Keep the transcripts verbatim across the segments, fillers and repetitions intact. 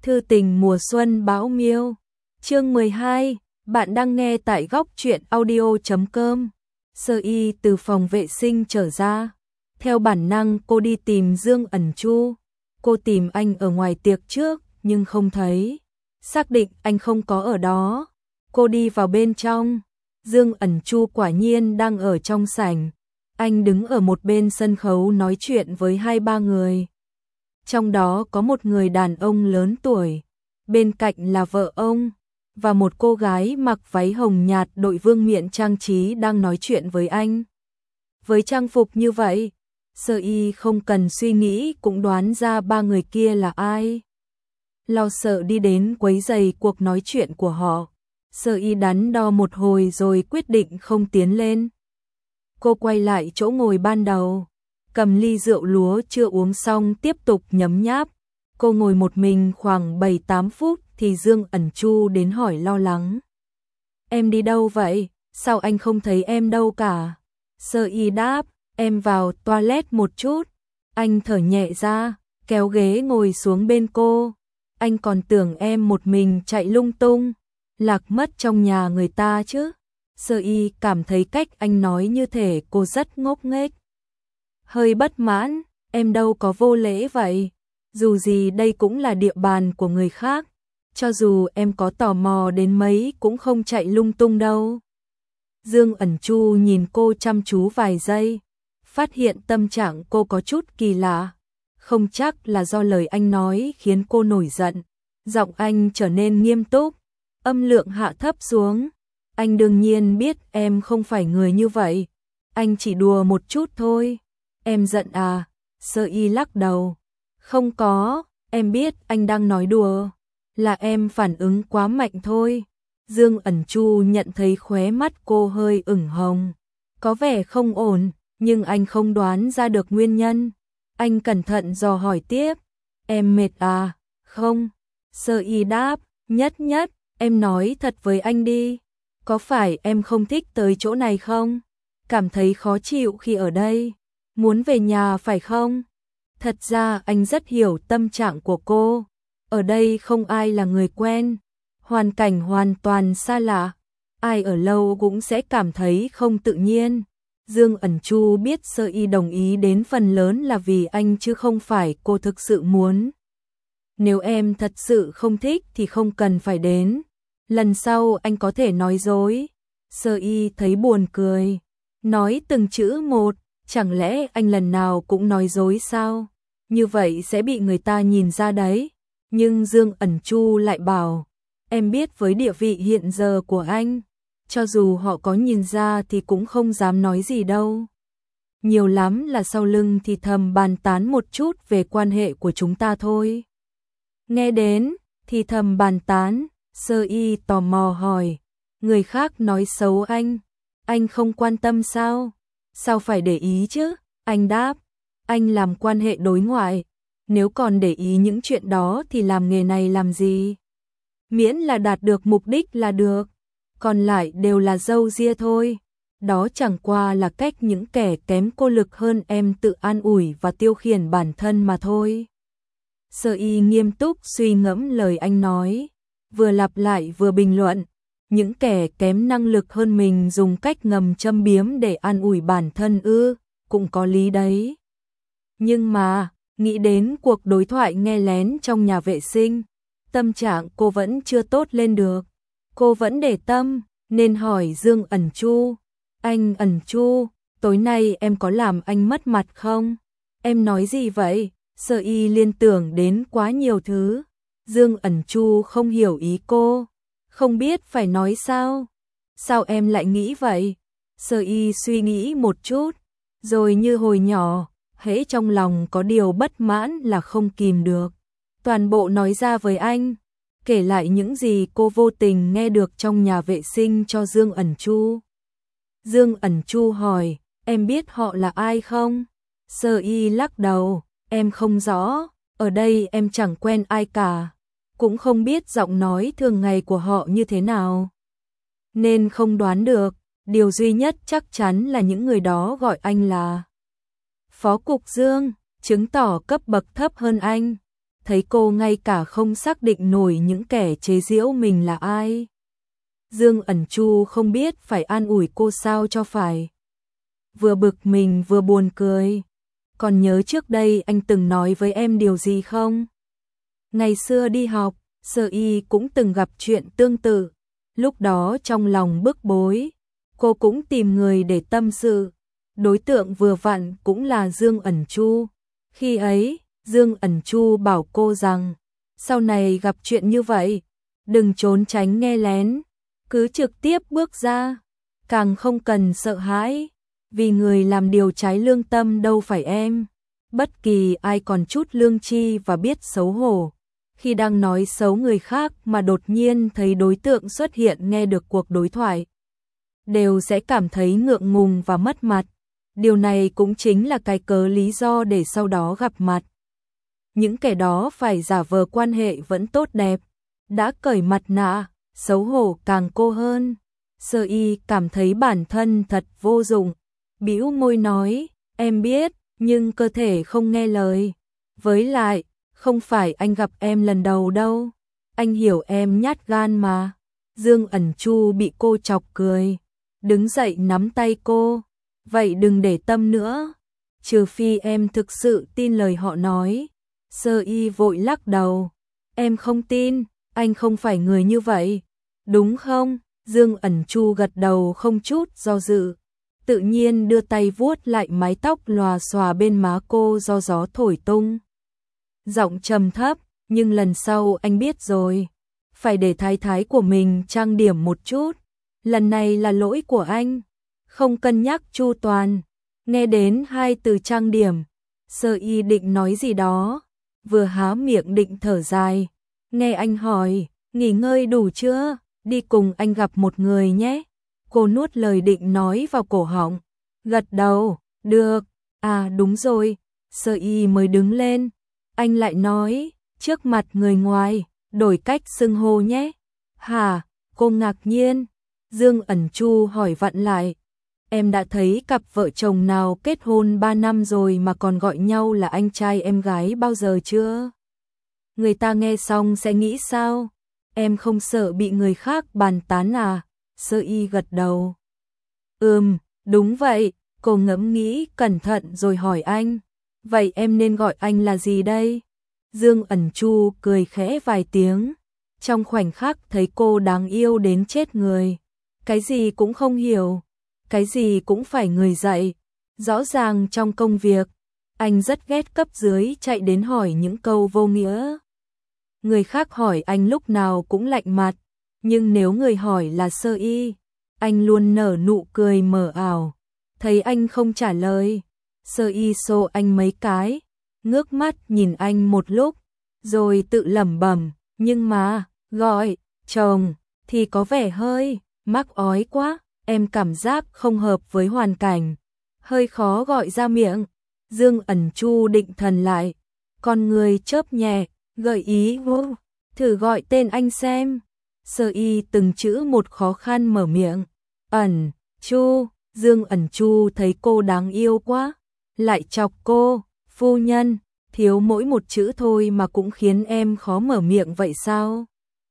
Thư tình mùa xuân bão miêu. Chương mười hai, bạn đang nghe tại góc truyện audio chấm com. Sơ Y từ phòng vệ sinh trở ra. Theo bản năng cô đi tìm Dương Ẩn Chu. Cô tìm anh ở ngoài tiệc trước nhưng không thấy. Xác định anh không có ở đó. Cô đi vào bên trong. Dương Ẩn Chu quả nhiên đang ở trong sảnh. Anh đứng ở một bên sân khấu nói chuyện với hai ba người. Trong đó có một người đàn ông lớn tuổi, bên cạnh là vợ ông, và một cô gái mặc váy hồng nhạt đội vương miện trang trí đang nói chuyện với anh. Với trang phục như vậy, Sơ Y không cần suy nghĩ cũng đoán ra ba người kia là ai. Lo sợ đi đến quấy rầy cuộc nói chuyện của họ, Sơ Y đắn đo một hồi rồi quyết định không tiến lên. Cô quay lại chỗ ngồi ban đầu, cầm ly rượu lúa chưa uống xong tiếp tục nhấm nháp. Cô ngồi một mình khoảng bảy tám phút thì Dương Ẩn Chu đến hỏi lo lắng. Em đi đâu vậy? Sao anh không thấy em đâu cả? Sơ Y đáp, em vào toilet một chút. Anh thở nhẹ ra, kéo ghế ngồi xuống bên cô. Anh còn tưởng em một mình chạy lung tung, lạc mất trong nhà người ta chứ. Sơ Y cảm thấy cách anh nói như thể cô rất ngốc nghếch. Hơi bất mãn, em đâu có vô lễ vậy. Dù gì đây cũng là địa bàn của người khác. Cho dù em có tò mò đến mấy cũng không chạy lung tung đâu. Dương Ẩn Chu nhìn cô chăm chú vài giây, phát hiện tâm trạng cô có chút kỳ lạ. Không chắc là do lời anh nói khiến cô nổi giận. Giọng anh trở nên nghiêm túc, âm lượng hạ thấp xuống. Anh đương nhiên biết em không phải người như vậy. Anh chỉ đùa một chút thôi. Em giận à? Sơ Y lắc đầu. Không có, em biết anh đang nói đùa. Là em phản ứng quá mạnh thôi. Dương Ẩn Chu nhận thấy khóe mắt cô hơi ửng hồng. Có vẻ không ổn, nhưng anh không đoán ra được nguyên nhân. Anh cẩn thận dò hỏi tiếp. Em mệt à? Không. Sơ Y đáp, nhất nhất, em nói thật với anh đi. Có phải em không thích tới chỗ này không? Cảm thấy khó chịu khi ở đây? Muốn về nhà phải không? Thật ra anh rất hiểu tâm trạng của cô. Ở đây không ai là người quen, hoàn cảnh hoàn toàn xa lạ. Ai ở lâu cũng sẽ cảm thấy không tự nhiên. Dương Ẩn Chu biết Sơ Y đồng ý đến phần lớn là vì anh chứ không phải cô thực sự muốn. Nếu em thật sự không thích thì không cần phải đến. Lần sau anh có thể nói dối. Sơ Y thấy buồn cười, nói từng chữ một. Chẳng lẽ anh lần nào cũng nói dối sao? Như vậy sẽ bị người ta nhìn ra đấy. Nhưng Dương Ẩn Chu lại bảo, em biết với địa vị hiện giờ của anh, cho dù họ có nhìn ra thì cũng không dám nói gì đâu. Nhiều lắm là sau lưng thì thầm bàn tán một chút về quan hệ của chúng ta thôi. Nghe đến, thì thầm bàn tán, Sơ Y tò mò hỏi, người khác nói xấu anh, anh không quan tâm sao? Sao phải để ý chứ? Anh đáp, anh làm quan hệ đối ngoại, nếu còn để ý những chuyện đó thì làm nghề này làm gì? Miễn là đạt được mục đích là được, còn lại đều là râu ria thôi. Đó chẳng qua là cách những kẻ kém cô lực hơn em tự an ủi và tiêu khiển bản thân mà thôi. Sơ Y nghiêm túc suy ngẫm lời anh nói, vừa lặp lại vừa bình luận. Những kẻ kém năng lực hơn mình dùng cách ngầm châm biếm để an ủi bản thân ư, cũng có lý đấy. Nhưng mà, nghĩ đến cuộc đối thoại nghe lén trong nhà vệ sinh, tâm trạng cô vẫn chưa tốt lên được. Cô vẫn để tâm, nên hỏi Dương Ẩn Chu. Anh Ẩn Chu, tối nay em có làm anh mất mặt không? Em nói gì vậy? Sơ Y liên tưởng đến quá nhiều thứ. Dương Ẩn Chu không hiểu ý cô. Không biết phải nói sao? Sao em lại nghĩ vậy? Sơ Y suy nghĩ một chút, rồi như hồi nhỏ, hễ trong lòng có điều bất mãn là không kìm được. Toàn bộ nói ra với anh, kể lại những gì cô vô tình nghe được trong nhà vệ sinh cho Dương Ẩn Chu. Dương Ẩn Chu hỏi, em biết họ là ai không? Sơ Y lắc đầu, em không rõ, ở đây em chẳng quen ai cả. Cũng không biết giọng nói thường ngày của họ như thế nào, nên không đoán được. Điều duy nhất chắc chắn là những người đó gọi anh là Phó Cục Dương, chứng tỏ cấp bậc thấp hơn anh. thấy cô ngay cả không xác định nổi những kẻ chế giễu mình là ai. Dương Ẩn Chu không biết phải an ủi cô sao cho phải. Vừa bực mình vừa buồn cười. Còn nhớ trước đây anh từng nói với em điều gì không? Ngày xưa đi học, Sơ Y cũng từng gặp chuyện tương tự. Lúc đó trong lòng bức bối, cô cũng tìm người để tâm sự. Đối tượng vừa vặn cũng là Dương Ẩn Chu. Khi ấy, Dương Ẩn Chu bảo cô rằng, sau này gặp chuyện như vậy, đừng trốn tránh nghe lén, cứ trực tiếp bước ra, càng không cần sợ hãi, vì người làm điều trái lương tâm đâu phải em. Bất kỳ ai còn chút lương tri và biết xấu hổ, khi đang nói xấu người khác mà đột nhiên thấy đối tượng xuất hiện nghe được cuộc đối thoại, đều sẽ cảm thấy ngượng ngùng và mất mặt. Điều này cũng chính là cái cớ lý do để sau đó gặp mặt. Những kẻ đó phải giả vờ quan hệ vẫn tốt đẹp, đã cởi mặt nạ, xấu hổ càng cô hơn. Sơ Y cảm thấy bản thân thật vô dụng, bĩu môi nói, em biết, nhưng cơ thể không nghe lời. Với lại, không phải anh gặp em lần đầu đâu, anh hiểu em nhát gan mà. Dương Ẩn Chu bị cô chọc cười, đứng dậy nắm tay cô, vậy đừng để tâm nữa, trừ phi em thực sự tin lời họ nói. Sơ Y vội lắc đầu, em không tin, anh không phải người như vậy, đúng không? Dương Ẩn Chu gật đầu không chút do dự, tự nhiên đưa tay vuốt lại mái tóc lòa xòa bên má cô do gió thổi tung. Giọng trầm thấp, nhưng lần sau anh biết rồi, phải để thái thái của mình trang điểm một chút, lần này là lỗi của anh, không cân nhắc chu toàn. Nghe đến hai từ trang điểm, Sơ Y định nói gì đó, vừa há miệng định thở dài, nghe anh hỏi, nghỉ ngơi đủ chưa, đi cùng anh gặp một người nhé. Cô nuốt lời định nói vào cổ họng, gật đầu, được, à đúng rồi. Sơ Y mới đứng lên, anh lại nói, trước mặt người ngoài, đổi cách xưng hô nhé. Hả? Cô ngạc nhiên. Dương Ẩn Chu hỏi vặn lại, em đã thấy cặp vợ chồng nào kết hôn ba năm rồi mà còn gọi nhau là anh trai em gái bao giờ chưa? Người ta nghe xong sẽ nghĩ sao? Em không sợ bị người khác bàn tán à? Sơ Y gật đầu. Ừm, đúng vậy. Cô ngẫm nghĩ cẩn thận rồi hỏi anh, vậy em nên gọi anh là gì đây? Dương Ẩn Chu cười khẽ vài tiếng, trong khoảnh khắc thấy cô đáng yêu đến chết người. Cái gì cũng không hiểu, cái gì cũng phải người dạy. Rõ ràng trong công việc, anh rất ghét cấp dưới chạy đến hỏi những câu vô nghĩa. Người khác hỏi anh lúc nào cũng lạnh mặt, nhưng nếu người hỏi là Sơ Y, anh luôn nở nụ cười mờ ảo. Thấy anh không trả lời, Sơ Y xô anh mấy cái, ngước mắt nhìn anh một lúc, rồi tự lẩm bẩm, nhưng mà, gọi, chồng, thì có vẻ hơi, mắc ói quá, em cảm giác không hợp với hoàn cảnh, hơi khó gọi ra miệng. Dương Ẩn Chu định thần lại, con người chớp nhẹ, gợi ý vô, thử gọi tên anh xem. Sơ Y từng chữ một khó khăn mở miệng, Ẩn, Chu. Dương Ẩn Chu thấy cô đáng yêu quá, lại chọc cô, phu nhân, thiếu mỗi một chữ thôi mà cũng khiến em khó mở miệng vậy sao?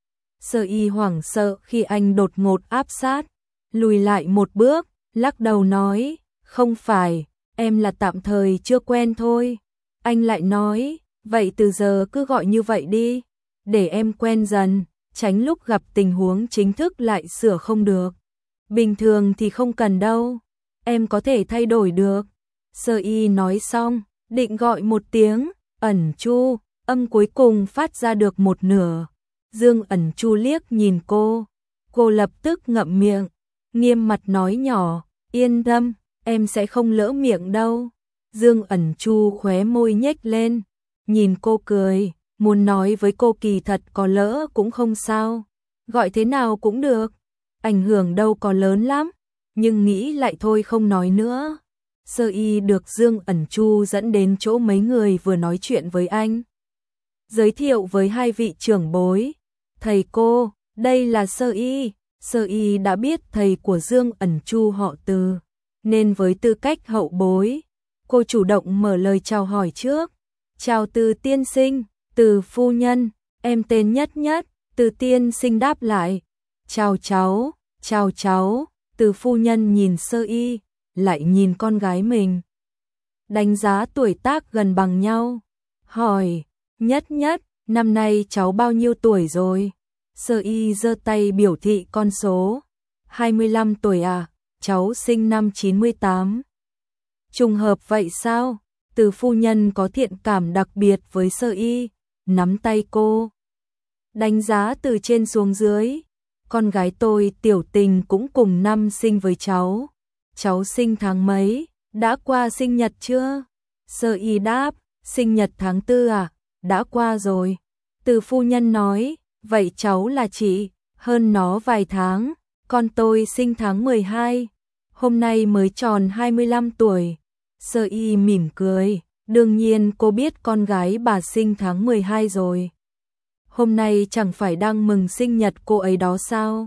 Sơ Y hoảng sợ khi anh đột ngột áp sát, lùi lại một bước, lắc đầu nói, không phải, em là tạm thời chưa quen thôi. Anh lại nói, vậy từ giờ cứ gọi như vậy đi, để em quen dần, tránh lúc gặp tình huống chính thức lại sửa không được. Bình thường thì không cần đâu, em có thể thay đổi được. Sơ Y nói xong, định gọi một tiếng, Ẩn Chu, âm cuối cùng phát ra được một nửa. Dương Ẩn Chu liếc nhìn cô, cô lập tức ngậm miệng, nghiêm mặt nói nhỏ, yên tâm, em sẽ không lỡ miệng đâu. Dương Ẩn Chu khóe môi nhếch lên, nhìn cô cười, muốn nói với cô kỳ thật có lỡ cũng không sao, gọi thế nào cũng được, ảnh hưởng đâu có lớn lắm, nhưng nghĩ lại thôi không nói nữa. Sơ Y được Dương Ẩn Chu dẫn đến chỗ mấy người vừa nói chuyện với anh, giới thiệu với hai vị trưởng bối, thầy cô, đây là Sơ Y. Sơ Y đã biết thầy của Dương Ẩn Chu họ Từ, nên với tư cách hậu bối, cô chủ động mở lời chào hỏi trước. Chào Từ tiên sinh. Từ Từ phu nhân, em tên Nhất Nhất, Từ tiên sinh đáp lại. Chào cháu, chào cháu, Từ phu nhân nhìn Sơ Y, lại nhìn con gái mình. Đánh giá tuổi tác gần bằng nhau. Hỏi, Nhất Nhất, năm nay cháu bao nhiêu tuổi rồi? Sơ Y giơ tay biểu thị con số. hai mươi lăm tuổi à, cháu sinh năm chín mươi tám. Trùng hợp vậy sao? Từ phu nhân có thiện cảm đặc biệt với Sơ Y, nắm tay cô. Đánh giá từ trên xuống dưới. Con gái tôi Tiểu Tình cũng cùng năm sinh với cháu. Cháu sinh tháng mấy? Đã qua sinh nhật chưa? Sơ Y đáp, sinh nhật tháng tư à? Đã qua rồi. Từ phu nhân nói, vậy cháu là chị, hơn nó vài tháng. Con tôi sinh tháng mười hai, hôm nay mới tròn hai mươi lăm tuổi. Sơ Y mỉm cười, đương nhiên cô biết con gái bà sinh tháng mười hai rồi. Hôm nay chẳng phải đang mừng sinh nhật cô ấy đó sao?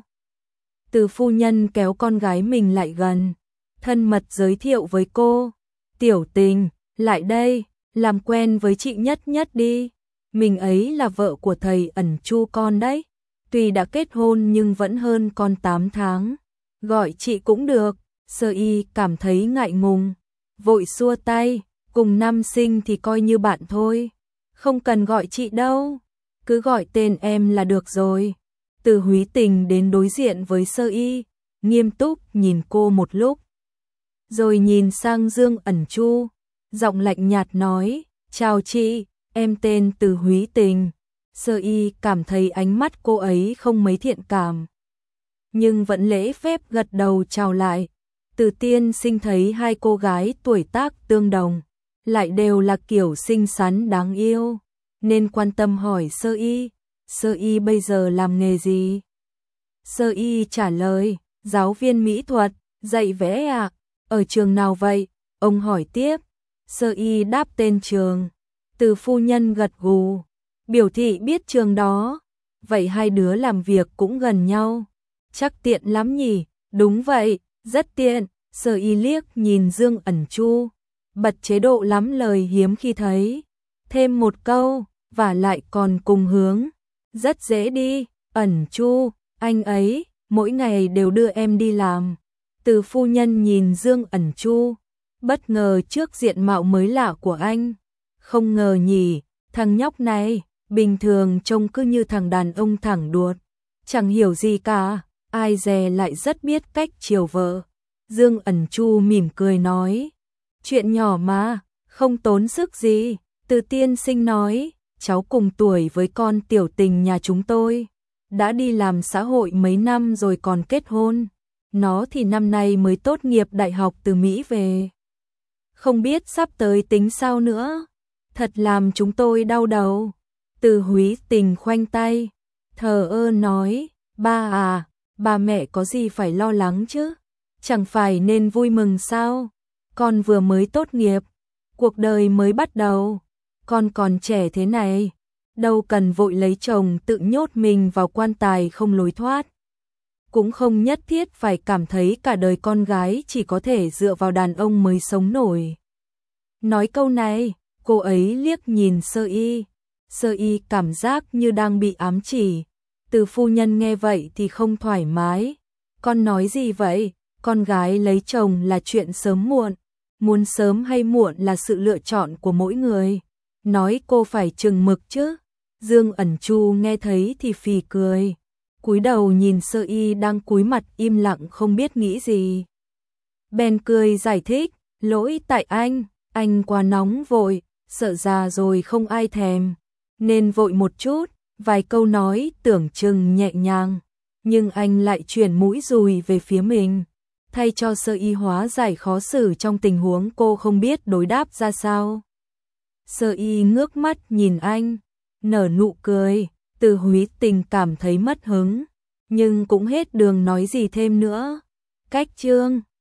Từ phu nhân kéo con gái mình lại gần, thân mật giới thiệu với cô. Tiểu Tình, lại đây, làm quen với chị Nhất Nhất đi. Mình ấy là vợ của thầy Ẩn Chu con đấy. Tuy đã kết hôn nhưng vẫn hơn con tám tháng. Gọi chị cũng được. Sơ Y cảm thấy ngại ngùng, vội xua tay, cùng năm sinh thì coi như bạn thôi. Không cần gọi chị đâu, cứ gọi tên em là được rồi. Từ Húy Tình đến đối diện với Sơ Y, nghiêm túc nhìn cô một lúc. Rồi nhìn sang Dương Ẩn Chu, giọng lạnh nhạt nói, chào chị, em tên Từ Húy Tình. Sơ Y cảm thấy ánh mắt cô ấy không mấy thiện cảm, nhưng vẫn lễ phép gật đầu chào lại. Từ tiên sinh thấy hai cô gái tuổi tác tương đồng, lại đều là kiểu xinh xắn đáng yêu, nên quan tâm hỏi Sơ Y, Sơ Y bây giờ làm nghề gì? Sơ Y trả lời, giáo viên mỹ thuật, dạy vẽ à? Ở trường nào vậy? Ông hỏi tiếp. Sơ Y đáp tên trường. Từ phu nhân gật gù, biểu thị biết trường đó. Vậy hai đứa làm việc cũng gần nhau, chắc tiện lắm nhỉ? Đúng vậy, rất tiện. Sơ Y liếc nhìn Dương Ẩn Chu, bật chế độ lắm lời hiếm khi thấy. Thêm một câu, và lại còn cùng hướng. Rất dễ đi, Ẩn Chu, anh ấy, mỗi ngày đều đưa em đi làm. Từ phu nhân nhìn Dương Ẩn Chu, bất ngờ trước diện mạo mới lạ của anh. Không ngờ nhỉ, thằng nhóc này, bình thường trông cứ như thằng đàn ông thẳng đuột, chẳng hiểu gì cả, ai dè lại rất biết cách chiều vợ. Dương Ẩn Chu mỉm cười nói, chuyện nhỏ mà, không tốn sức gì. Từ tiên sinh nói, cháu cùng tuổi với con Tiểu Tình nhà chúng tôi, đã đi làm xã hội mấy năm rồi còn kết hôn. Nó thì năm nay mới tốt nghiệp đại học từ Mỹ về, không biết sắp tới tính sao nữa, thật làm chúng tôi đau đầu. Từ Húy Tình khoanh tay, thờ ơ nói, ba à, ba mẹ có gì phải lo lắng chứ, chẳng phải nên vui mừng sao? Con vừa mới tốt nghiệp, cuộc đời mới bắt đầu, con còn trẻ thế này, đâu cần vội lấy chồng tự nhốt mình vào quan tài không lối thoát. Cũng không nhất thiết phải cảm thấy cả đời con gái chỉ có thể dựa vào đàn ông mới sống nổi. Nói câu này, cô ấy liếc nhìn Sơ Y. Sơ Y cảm giác như đang bị ám chỉ. Từ phu nhân nghe vậy thì không thoải mái. Con nói gì vậy? Con gái lấy chồng là chuyện sớm muộn. Muốn sớm hay muộn là sự lựa chọn của mỗi người. Nói cô phải chừng mực chứ. Dương Ẩn Chu nghe thấy thì phì cười, cúi đầu nhìn Sơ Y đang cúi mặt im lặng không biết nghĩ gì. Bèn cười giải thích, lỗi tại anh, anh quá nóng vội, sợ già rồi không ai thèm, nên vội một chút. Vài câu nói tưởng chừng nhẹ nhàng, nhưng anh lại chuyển mũi dùi về phía mình, thay cho Sơ Y hóa giải khó xử trong tình huống cô không biết đối đáp ra sao. Sơ Y ngước mắt nhìn anh, nở nụ cười. Từ Húy Tình cảm thấy mất hứng, nhưng cũng hết đường nói gì thêm nữa. Cách chương